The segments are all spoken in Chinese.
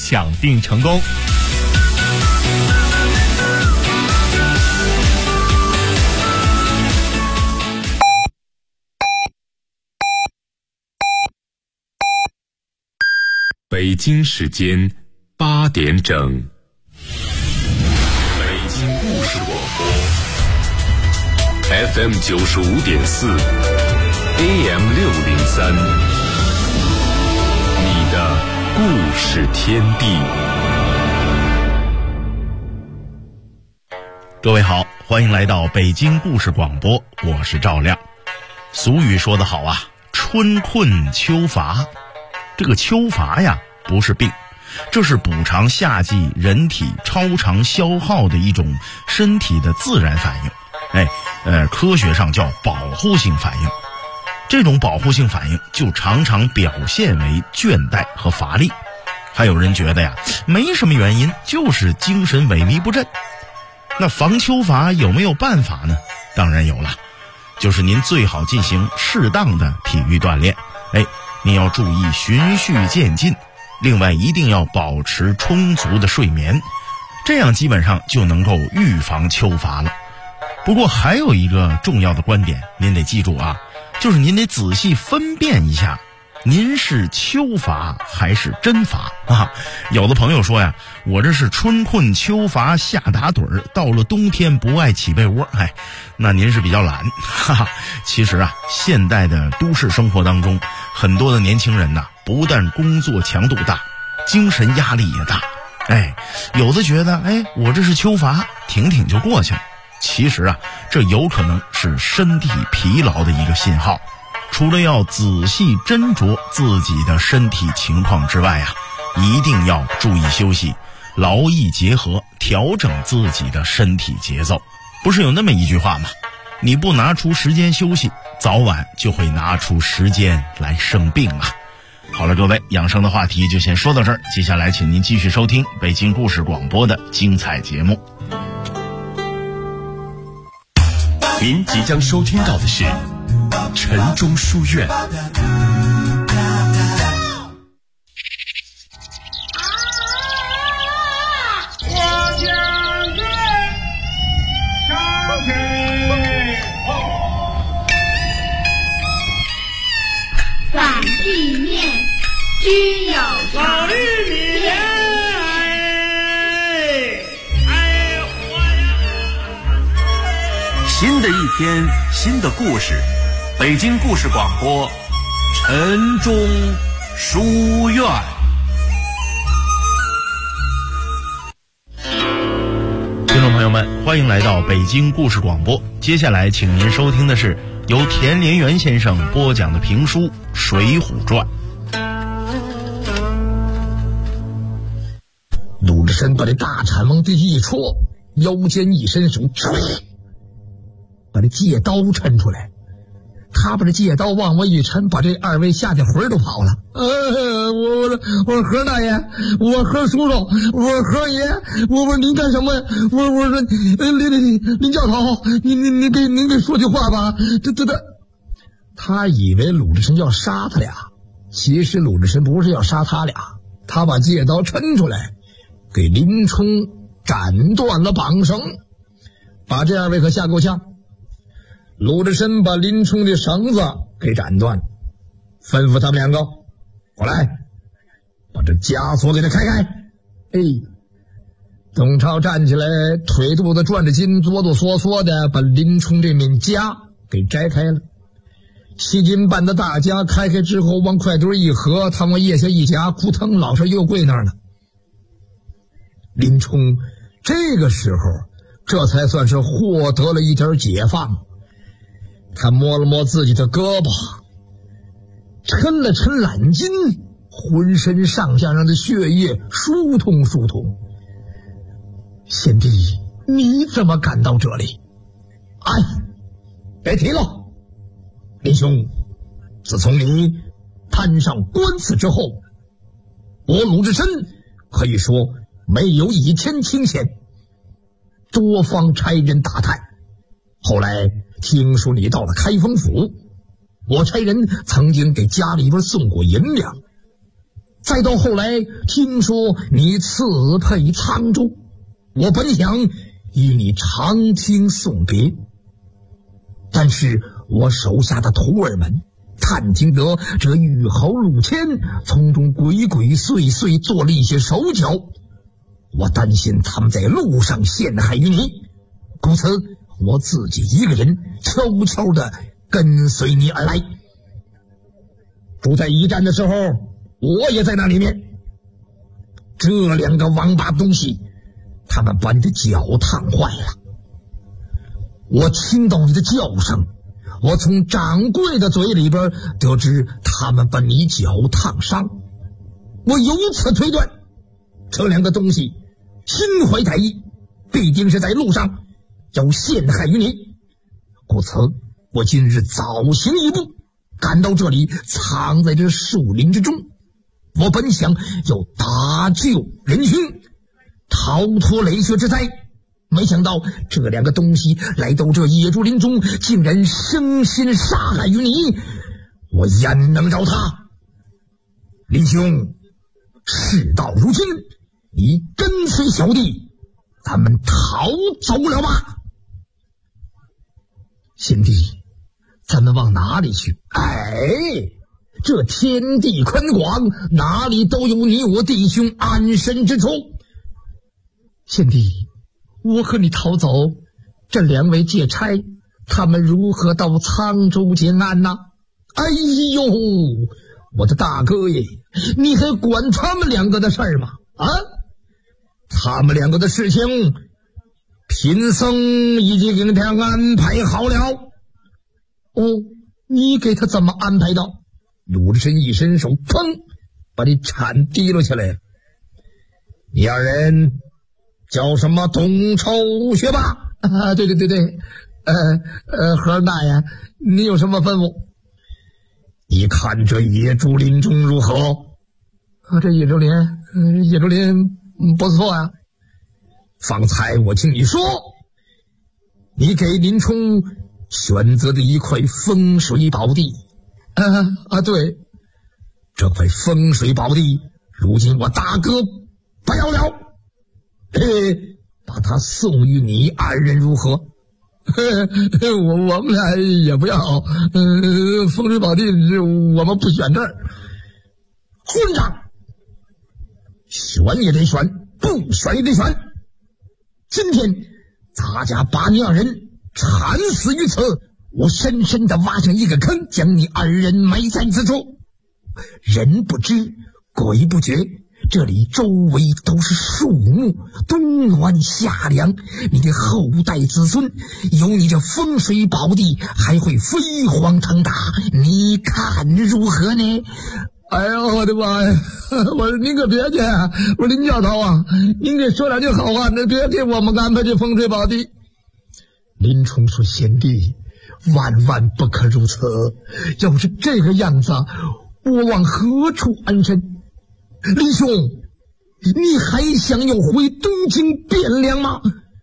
抢订成功。 北京时间8点整，北京故事广播 FM 95.4 AM 603，你的故事天地。 各位好，欢迎来到北京故事广播，我是赵亮。俗语说得好啊，春困秋乏。这个秋乏呀，不是病，这是补偿夏季人体超常消耗的一种身体的自然反应。科学上叫保护性反应。这种保护性反应就常常表现为倦怠和乏力。还有人觉得呀，没什么原因，就是精神萎靡不振。那防秋乏有没有办法呢？当然有了，就是您最好进行适当的体育锻炼。你要注意循序渐进，另外一定要保持充足的睡眠，这样基本上就能够预防秋乏了。不过还有一个重要的观点您得记住啊，就是您得仔细分辨一下，您是秋乏还是真乏啊？有的朋友说呀，我这是春困秋乏夏打盹，到了冬天不爱起被窝。那您是比较懒。其实啊，现代的都市生活当中，很多的年轻人不但工作强度大，精神压力也大。有的觉得我这是秋乏，挺挺就过去了。其实啊，这有可能是身体疲劳的一个信号。除了要仔细斟酌自己的身体情况之外一定要注意休息，劳逸结合，调整自己的身体节奏。不是有那么一句话吗？你不拿出时间休息，早晚就会拿出时间来生病啊。好了，各位，养生的话题就先说到这儿，接下来请您继续收听北京故事广播的精彩节目。 您即将收听到的是晨钟书院。 反地面，均有老玉米莲， 新的一天，新的故事，北京故事广播，晨钟书院。 听众朋友们，欢迎来到北京故事广播。接下来请您收听的是由田连元先生播讲的评书《水浒传》。 鲁智深把这大铲往地一戳，腰间一伸手，把这戒刀抻出来。他把这戒刀往外一抻，把这二位下去魂都跑了。我何大爷，我何叔叔，我何爷，我说您干什么呀？我说林教头，您给说句话吧。这他以为鲁智深要杀他俩，其实鲁智深不是要杀他俩，他把戒刀抻出来，给林冲斩断了绑绳，把这二位可吓够呛。鲁智深把林冲的绳子给斩断，吩咐他们两个过来，把这枷锁给他开开。董超站起来，腿肚子转着筋，哆哆嗦嗦的把林冲这面枷给摘开了。7斤半的大枷开开之后，往快堆一合，他往腋下一夹，扑腾，老实又跪那儿了。林冲这个时候这才算是获得了一点解放。他摸了摸自己的胳膊，抻了抻懒筋，浑身上下上的血液疏通疏通。贤弟，你怎么敢到这里？别提了，林兄，自从你攀上官司之后，我鲁智深可以说没有一天清闲，多方差人打探。后来听说你到了开封府，我差人曾经给家里边送过银两， 再到后来听说你赐配沧州，我本想与你长听送别，但是我手下的徒儿们探听得这玉侯陆谦从中鬼鬼祟祟做了一些手脚，我担心他们在路上陷害于你，故此我自己一个人悄悄地跟随你而来。住在驿站的时候，我也在那里面。这两个王八东西，他们把你的脚烫坏了。我听到你的叫声，我从掌柜的嘴里边得知他们把你脚烫伤。我由此推断，这两个东西心怀歹意，必定是在路上要陷害于你。故此，我今日早行一步，赶到这里，藏在这树林之中。我本想要搭救人群，逃脱雷血之灾，没想到这两个东西来到这野猪林中，竟然生心杀害于你，我焉能饶他？林兄，事到如今，你跟随小弟，咱们逃走了吧。贤弟，咱们往哪里去？这天地宽广，哪里都有你我弟兄安身之处。贤弟，我和你逃走，这两位借差他们如何到沧州结案呢？哎呦，我的大哥耶，你还管他们两个的事儿吗？他们两个的事情，贫僧已经给他安排好了。哦，你给他怎么安排的？鲁智深一伸手，砰，把你铲提溜下来了。你二人叫什么？董臭学霸？对，何大爷，你有什么吩咐？你看这野猪林中如何？这野猪林不错啊。方才我听你说，你给林冲选择的一块风水宝地。对，这块风水宝地，如今我大哥不要了，把它送于你二人如何？我们俩也不要，风水宝地我们不选这儿。混账！选也得选，不选也得选。今天大家把你二人惨死于此，我深深地挖上一个坑，将你二人埋在此处。人不知鬼不觉，这里周围都是树木，冬暖夏凉，你的后代子孙有你这风水宝地，还会飞黄腾达，你看如何呢？哎呀，我的妈呀！我说您可别介，我说林教头啊，您给说两句好话，那别给我们安排这风水宝地。林冲说：“贤弟，万万不可如此！要是这个样子，我往何处安身？林兄，你还想要回东京汴梁吗？”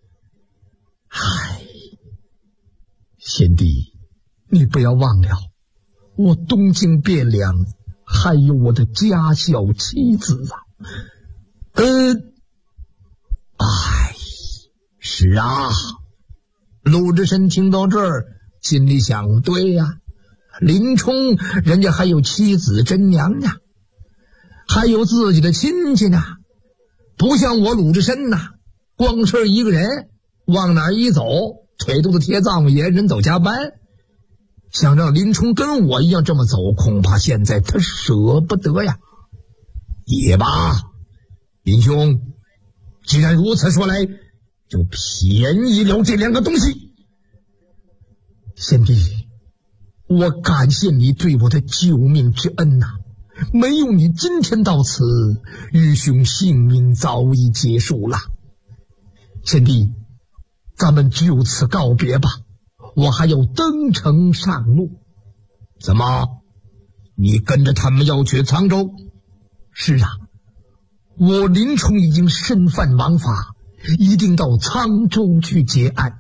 贤弟，你不要忘了，我东京汴梁还有我的家小妻子啊。是啊。鲁智深听到这儿，心里想：对呀，林冲人家还有妻子真娘呢，还有自己的亲戚呢，不像我鲁智深呐，光是一个人往哪儿一走，腿肚子贴丈母爷，人走加班。想让林冲跟我一样这么走，恐怕现在他舍不得呀。也罢，林兄，既然如此说来，就便宜了这两个东西。贤弟，我感谢你对我的救命之恩呐，没有你今天到此，愚兄性命早已结束了。贤弟，咱们就此告别吧，我还要登城上路。怎么，你跟着他们要去沧州？是啊，我林冲已经身犯王法，一定到沧州去结案。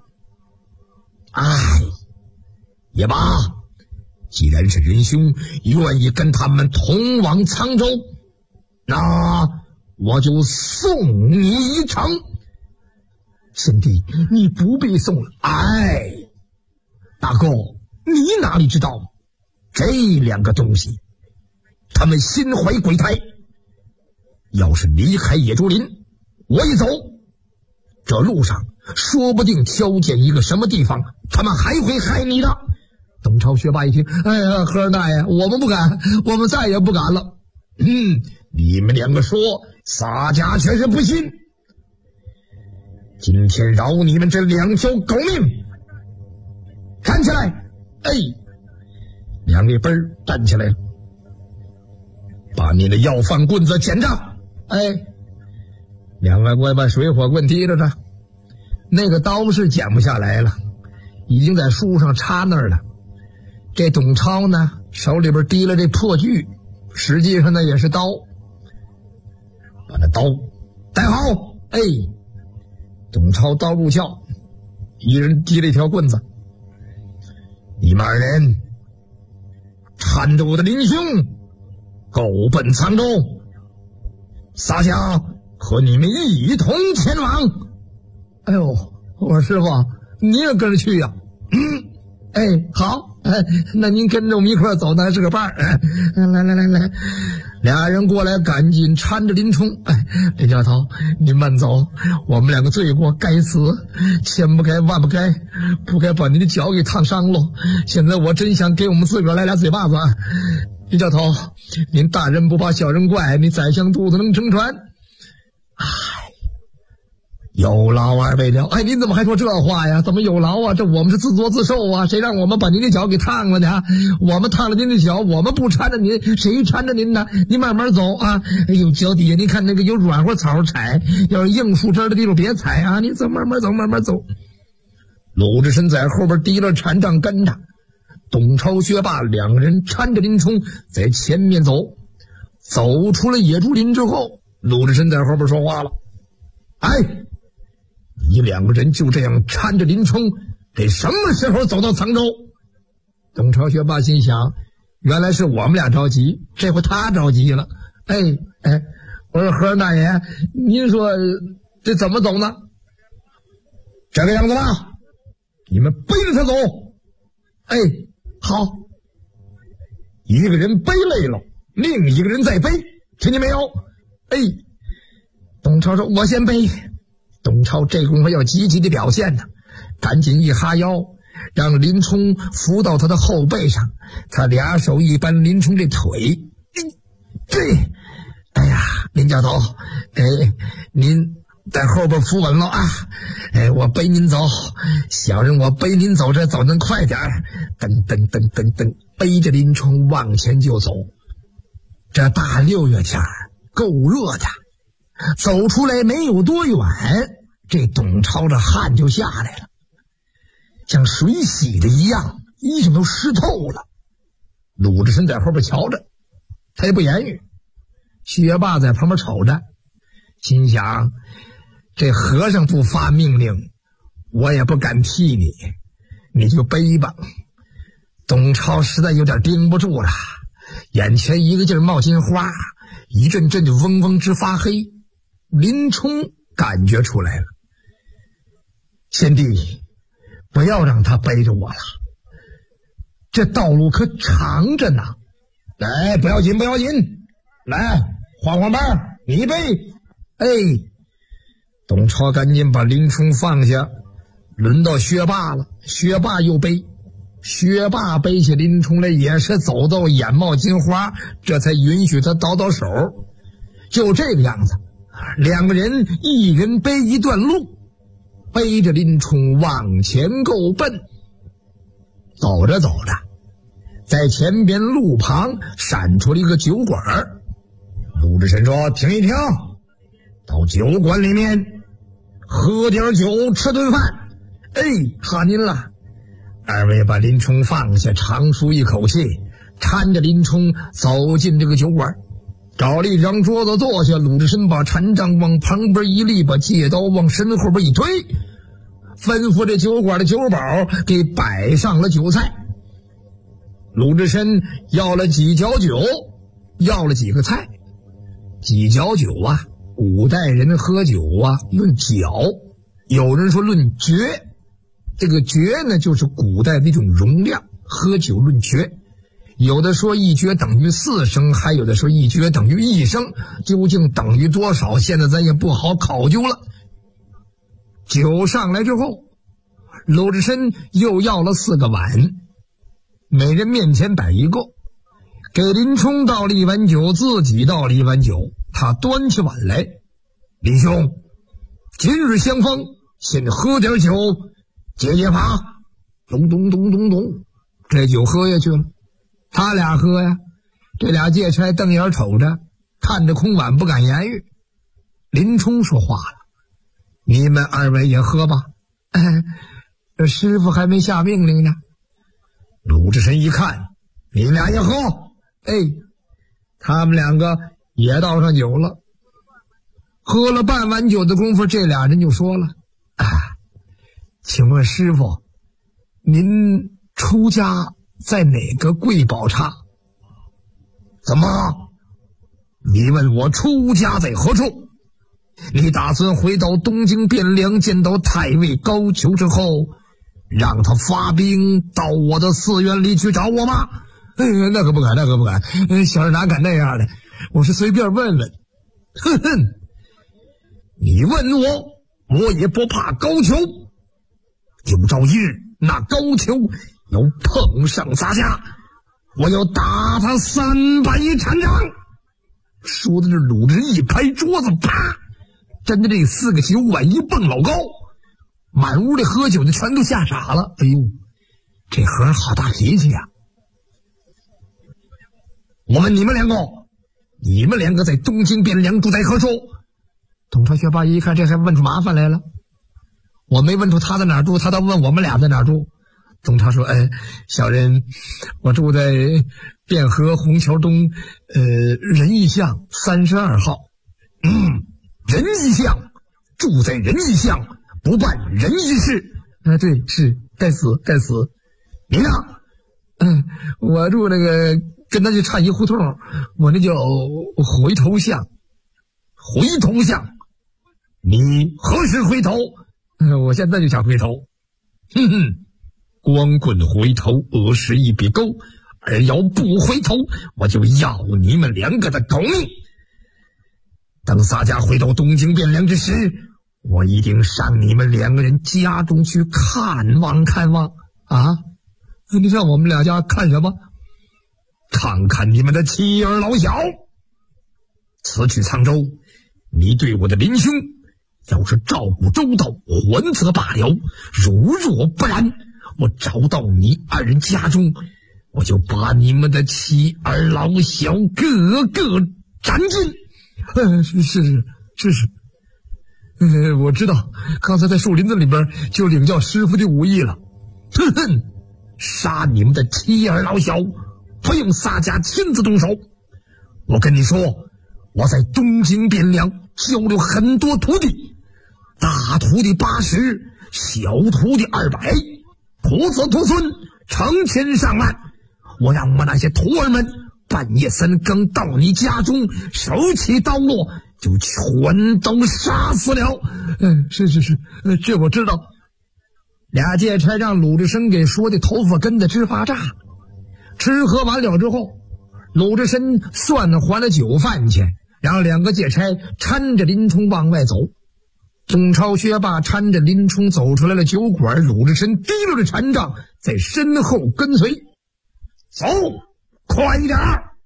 也罢，既然是仁兄愿意跟他们同往沧州， 那我就送你一程。贤弟，你不必送了。哎，大哥，你哪里知道这两个东西他们心怀鬼胎，要是离开野猪林，我一走，这路上说不定挑拣一个什么地方，他们还会害你的。董超学霸一听，哎呀，和尚大爷，我们不敢，我们再也不敢了。你们两个说，洒家却是不信。今天饶你们这两条狗命，站起来！哎，两位辈儿站起来了，把你的要饭棍子捡上。哎，两位我把水火棍提着着，那个刀是捡不下来了，已经在树上插那儿了。这董超呢，手里边提了这破锯，实际上呢也是刀，把那刀带好。哎，董超刀入鞘，一人提了一条棍子。你们二人搀着我的林兄狗奔沧州，撒下和你们一同前往。哎呦，我师傅你也跟着去呀？哎，好，哎，那您跟着我们一块儿走，那还是个伴儿。哎，来，俩人过来，赶紧搀着林冲。哎，林教头，你慢走，我们两个罪过，该死，千不该万不该，不该把您的脚给烫伤了。现在我真想给我们自个儿来俩嘴巴子。林教头，您大人不怕小人怪，你宰相肚子能撑船。哎，有劳二位了。哎，您怎么还说这话呀？怎么有劳啊？这我们是自作自受啊！谁让我们把您的脚给烫了呢？我们烫了您的脚，我们不搀着您，谁搀着您呢？您慢慢走啊！哎呦，脚底下您看那个有软和草踩，要是硬树枝的地方别踩啊！你走，慢慢走，慢慢走。鲁智深在后边提了禅杖跟着，董超、薛霸两个人搀着林冲在前面走。走出了野猪林之后，鲁智深在后边说话了：哎，你两个人就这样搀着林冲，得什么时候走到沧州？董超、薛霸心想，原来是我们俩着急，这回他着急了。哎，我说和尚大爷，您说这怎么走呢？这个样子吧，你们背着他走。哎，好，一个人背累了，另一个人再背，听见没有？哎，董超说：“我先背。”董超这功夫要积极的表现呢，赶紧一哈腰，让林冲扶到他的后背上，他俩手一扳林冲这腿。对，哎呀，林教头，哎，您在后边扶稳了啊！哎，我背您走，小人我背您走，这走能快点儿。噔，背着林冲往前就走。这大6月天够热的，走出来没有多远，这董超这汗就下来了，像水洗的一样，衣裳都湿透了。鲁智深在后边瞧着，他也不言语。薛霸在旁边瞅着，心想这和尚不发命令，我也不敢替你，你就背吧。董超实在有点盯不住了，眼前一个劲儿冒金花，一阵阵就嗡嗡直发黑。林冲感觉出来了，贤弟，不要让他背着我了，这道路可长着呢。来，不要紧，来，晃晃班，你背。哎，董超赶紧把林冲放下，轮到薛霸了。薛霸又背，薛霸背起林冲来也是走到眼冒金花，这才允许他倒手。就这个样子，两个人一人背一段路，背着林冲往前够奔。走着，在前边路旁闪出了一个酒馆。鲁智深说：“停一停，到酒馆里面喝点酒，吃顿饭。”哎，哈您了。二位把林冲放下，长舒一口气，搀着林冲走进这个酒馆，找了一张桌子坐下。鲁智深把禅杖往旁边一立，把戒刀往身后边一推，吩咐这酒馆的酒保给摆上了酒菜。鲁智深要了几嚼酒，要了几个菜， 几角酒啊，古代人喝酒啊论角，有人说论爵，这个爵呢就是古代的一种容量，喝酒论爵。有的说一爵等于4升，还有的说一爵等于1升，究竟等于多少，现在咱也不好考究了。酒上来之后，鲁智深又要了4个碗，每人面前摆一个，给林冲倒了1碗酒，自己倒了1碗酒。他端起碗来，林兄，今日相逢，先喝点酒解解乏。咚咚咚咚咚，这酒喝下去了。他俩喝呀，这俩借差瞪眼瞅着，看着空碗不敢言语。林冲说话了：“你们2位也喝吧，这师傅还没下命令呢。”鲁智深一看，你俩也喝，他们2个也倒上酒了。喝了半碗酒的功夫，这俩人就说了：“请问师傅，您出家在哪个贵宝刹？”“怎么？你问我出家在何处？你打算回到东京汴梁见到太尉高俅之后，让他发兵到我的寺院里去找我吗？”“那可不敢，那可不敢，小人哪敢那样的？我是随便问问。”“哼哼，你问我，我也不怕高俅。有朝一日，那高俅要碰上洒家，我要打他300禅杖。”说的这鲁智一拍桌子，啪，真的这4个酒碗一蹦老高，满屋里喝酒的全都吓傻了。哎呦，这和尚好大脾气呀！我问你们2个，你们2个在东京汴梁住在何处？董超学霸一看，这还问出麻烦来了。我没问出他在哪儿住，他倒问我们俩在哪儿住。董超说：“小人我住在汴河虹桥东仁义巷32号。仁义巷，住在仁义巷，不办仁义事。对，是该死该死。你呢？”“我住那个跟他就差一胡同，我那叫回头巷。”“回头巷？你何时回头？”“我现在就想回头。”“哼哼，光棍回头，额时一笔勾，而要不回头，我就要你们2个的狗命。等洒家回到东京汴梁之时，我一定上你们2个人家中去看望看望。”“啊，你上我们俩家看什么？”“看看你们的妻儿老小。此去沧州，你对我的林兄要是照顾周到，还则罢了；如若不然，我找到你2人家中，我就把你们的妻儿老小个个斩尽。”“是，我知道，刚才在树林子里边就领教师傅的武艺了。”“哼哼，杀你们的妻儿老小，不用洒家亲自动手。我跟你说，我在东京汴梁教了很多徒弟，大徒弟80，小徒弟200，徒子徒孙成千上万。我让我那些徒儿们半夜3更到你家中，手起刀落，就全都杀死了。”“是，这我知道。”俩借差让鲁智深给说的头发跟的直发炸。吃喝完了之后，鲁智深算还了酒饭钱，让2个借差搀着林冲往外走。董超学霸搀着林冲走出来了酒馆，鲁智深提溜着禅杖在身后跟随。“走，快一点！”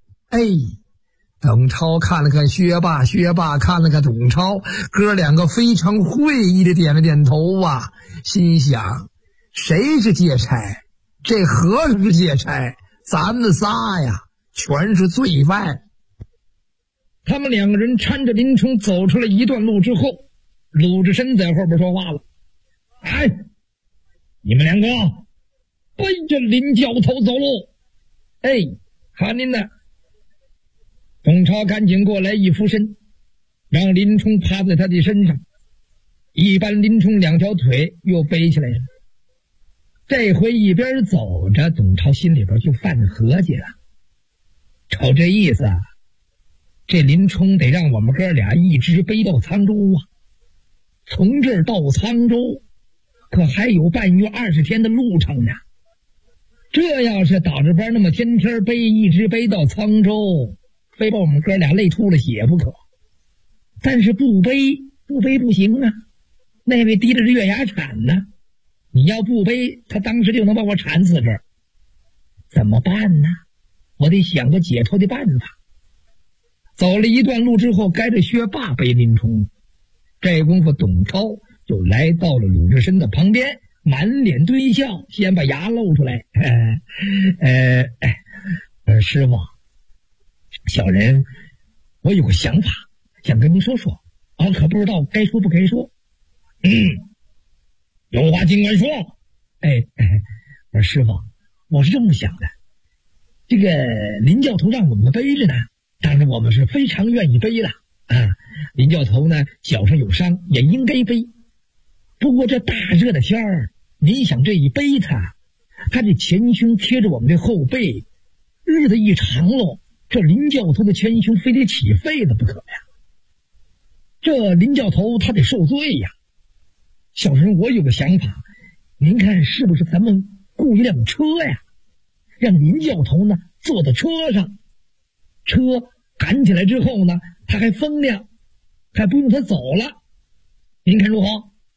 董超看了看薛霸，薛霸看了看董超，哥2个非常会意的点了点头啊，心想谁是借差？这和尚是借差，咱们仨呀全是罪犯。他们2个人搀着林冲走出了一段路之后，鲁智深在后边说话了：“你们2个背着林教头走路。”“看您的。”董超赶紧过来一俯身，让林冲趴在他的身上，一般林冲2条腿又背起来了。这回一边走着，董超心里边就犯合计了，瞅这意思啊， 这林冲得让我们哥俩一直背到沧州啊。从这儿到沧州可还有半月20天的路程呢。这要是倒着班那么天天背，一直背到沧州，非把我们哥俩累出了血不可。但是不背不行啊，那位提着月牙铲呢，你要不背，他当时就能把我铲死这儿。怎么办呢？我得想个解脱的办法。走了一段路之后，该着薛霸背林冲。这功夫董超就来到了鲁智深的旁边，满脸堆笑，先把牙露出来。师傅，小人我有个想法想跟您说说，可不知道该说不该说。有话尽管说。我说师傅，我是这么想的，这个林教头让我们背着呢，当然我们是非常愿意背了啊。林教头呢脚上有伤，也应该背。不过这大热的天儿，你想这一背他这前胸贴着我们的后背，日子一长喽，这林教头的前胸非得起痱子不可呀。这林教头他得受罪呀。小人我有个想法，您看是不是咱们雇一辆车呀，让林教头呢坐在车上，车赶起来之后呢，他还风亮，还不用他走了，您看如何？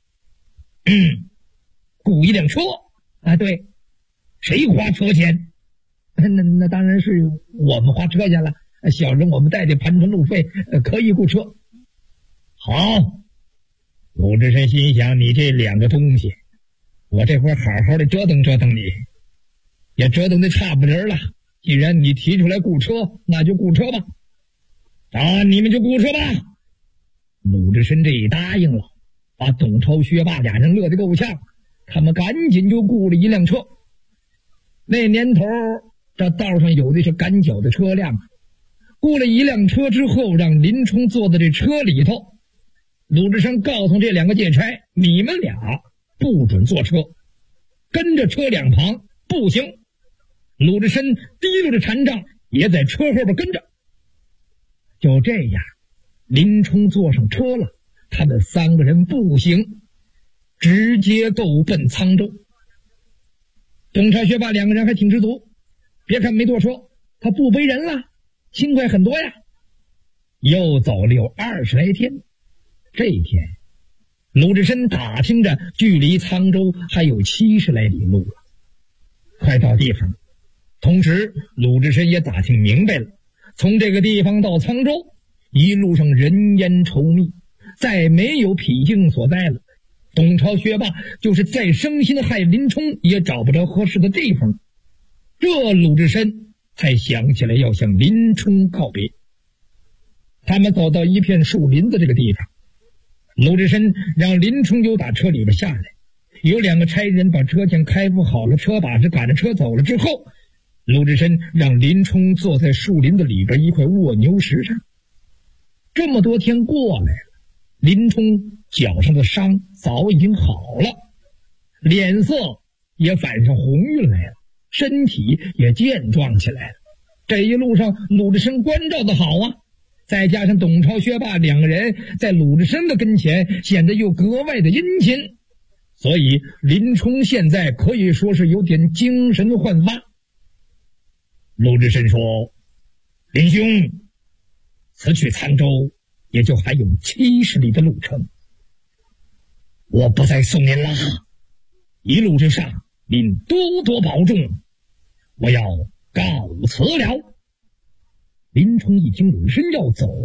雇一辆车啊？对，谁花车钱？那当然是我们花车钱了，小人我们带的盘缠路费，可以雇车。好，鲁智深心想，你这两个东西，我这会好好的折腾折腾你，也折腾的差不离了。既然你提出来雇车，那就雇车吧。你们就雇车吧。鲁智深这一答应了，把董超、薛霸俩人乐得够呛，他们赶紧就雇了一辆车。那年头这道上有的是赶脚的车辆，雇了一辆车之后，让林冲坐在这车里头。鲁智深告诉这两个借差，你们俩不准坐车，跟着车两旁步行。鲁智深提溜着禅杖也在车后边跟着。就这样，林冲坐上车了，他们三个人步行直接够奔沧州。董超、薛霸两个人还挺知足，别看没坐车，他不背人了，轻快很多呀。又走了有20来天，这一天鲁智深打听着距离沧州还有70来里路了，快到地方了。同时鲁智深也打听明白了，从这个地方到沧州一路上人烟稠密，再没有僻静所在了。董超、薛霸就是再生心害林冲也找不着合适的地方，这鲁智深才想起来要向林冲告别。他们走到一片树林子这个地方，鲁智深让林冲就打车里边下来，有两个差人把车前开封好了，车把子赶着车走了之后，鲁智深让林冲坐在树林子里边一块卧牛石上。这么多天过来了，林冲脚上的伤早已经好了，脸色也反上红晕来了，身体也健壮起来了。这一路上鲁智深关照的好啊，再加上董超、薛霸两个人在鲁智深的跟前显得又格外的殷勤，所以林冲现在可以说是有点精神焕发。鲁智深说：林兄，此去沧州也就还有70里的路程，我不再送您了，一路之上您多多保重，我要告辞了。林冲一听鲁智深要走，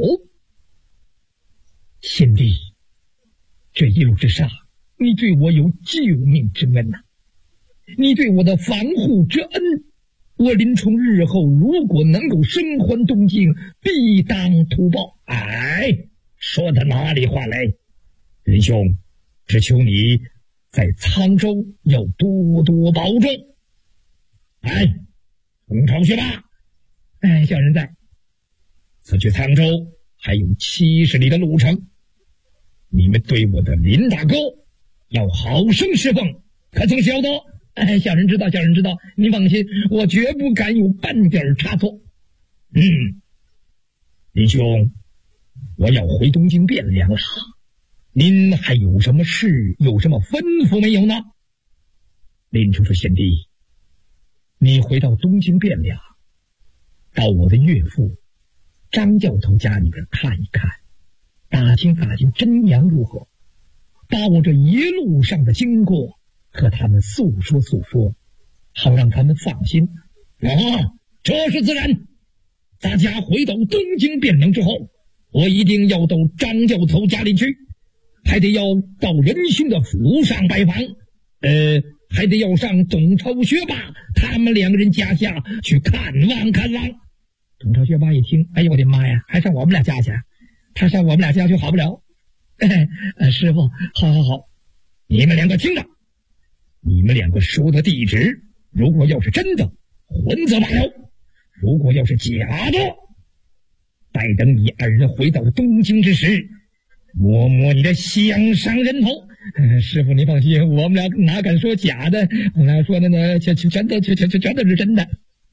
贤弟，这一路之上你对我有救命之恩呐，你对我的防护之恩，我林冲日后如果能够生还东京，必当图报。说的哪里话来？林兄，只求你在沧州要多多保重。董超、薛霸，小人在。此去沧州还有70里的路程，你们对我的林大哥要好生侍奉，可曾晓得？小人知道，小人知道，您放心，我绝不敢有半点差错。 林兄，我要回东京汴梁了，您还有什么事，有什么吩咐没有呢？林冲说：贤弟，你回到东京汴梁，到我的岳父张教头家里边看一看，打听打听真阳如何，把我这一路上的经过和他们诉说诉说，好让他们放心。这是自然。大家回到东京汴梁之后，我一定要到张教头家里去，还得要到仁兄的府上拜访，还得要上董超、学霸他们两个人家下去看望看望。董超、学霸一听，哎呦我的妈呀，还上我们俩家去？他上我们俩家去好不了。师傅，好，你们两个听着，你们两个说的地址，如果要是真的，混则罢了；如果要是假的，待等你二人回到东京之时，摸摸你的项上人头。师傅您放心，我们俩哪敢说假的，我们俩说的呢，全都是真的。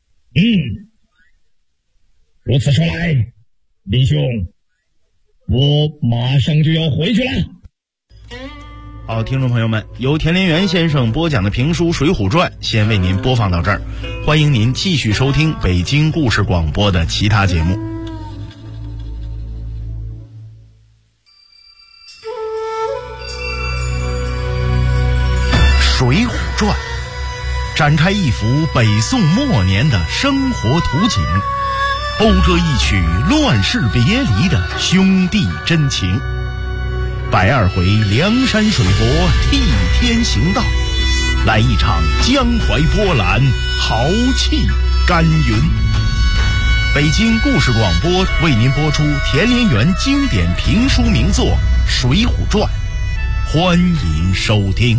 如此说来，林兄，我马上就要回去了。 好，听众朋友们，由田连元先生播讲的评书《水浒传》先为您播放到这儿，欢迎您继续收听北京故事广播的其他节目。《水浒传》展开一幅北宋末年的生活图景，讴歌一曲乱世别离的兄弟真情。120回梁山水泊替天行道，来一场江淮波澜，豪气干云。北京故事广播为您播出田连元经典评书名作《水浒传》，欢迎收听。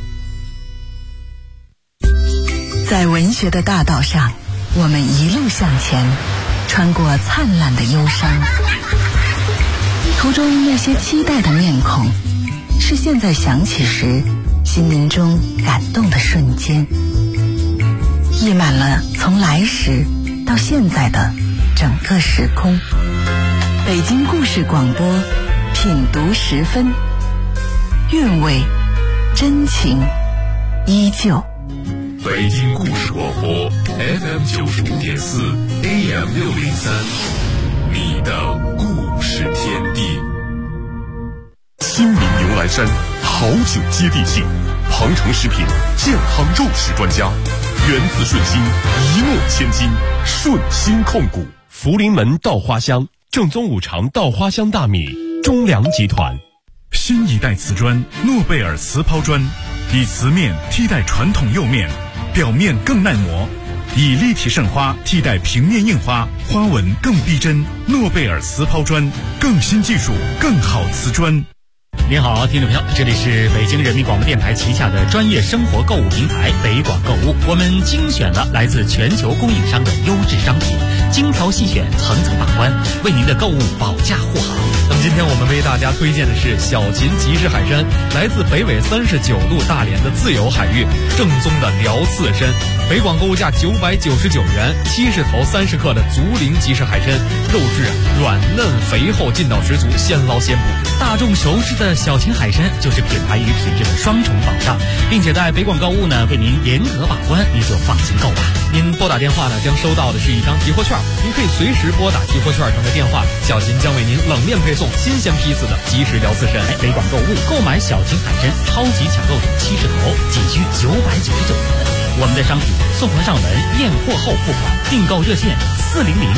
在文学的大道上，我们一路向前，穿过灿烂的忧伤，途中那些期待的面孔，是现在想起时心灵中感动的瞬间，溢满了从来时到现在的整个时空。北京故事广播，品读10分，韵味真情依旧。 北京故事广播 FM 95.4 AM 603，你的故事天地。 新民牛栏山好酒接地气，庞城食品健康肉食专家，源自顺心，一诺千金，顺心控股。 福临门稻花香，正宗五常稻花香大米，中粮集团。 新一代瓷砖诺贝尔瓷抛砖，以瓷面替代传统釉面，表面更耐磨，以立体渗花替代平面印花，花纹更逼真。诺贝尔瓷抛砖，更新技术，更好瓷砖。 您好，听众朋友，这里是北京人民广播电台旗下的专业生活购物平台北广购物，我们精选了来自全球供应商的优质商品，精挑细选，层层把关，为您的购物保驾护航。 那么今天我们为大家推荐的是小秦集市海参，来自北纬39度大连的自由海域，正宗的辽刺参，北广购物价999元，70头30克的竹林集市海参，肉质软嫩肥厚，劲道十足，现捞现捕。 大众熟知的小秦海参就是品牌与品质的双重保障，并且在北广购物呢为您严格把关，您就放心购吧。 您拨打电话呢将收到的是一张集货券，您可以随时拨打集货券上的电话，小秦将为您冷链配送新鲜批次的即食辽刺参。 北广购物购买小秦海参超级抢购组70头，仅需999元。我们的商品送货上门，验货后付款，订购热线400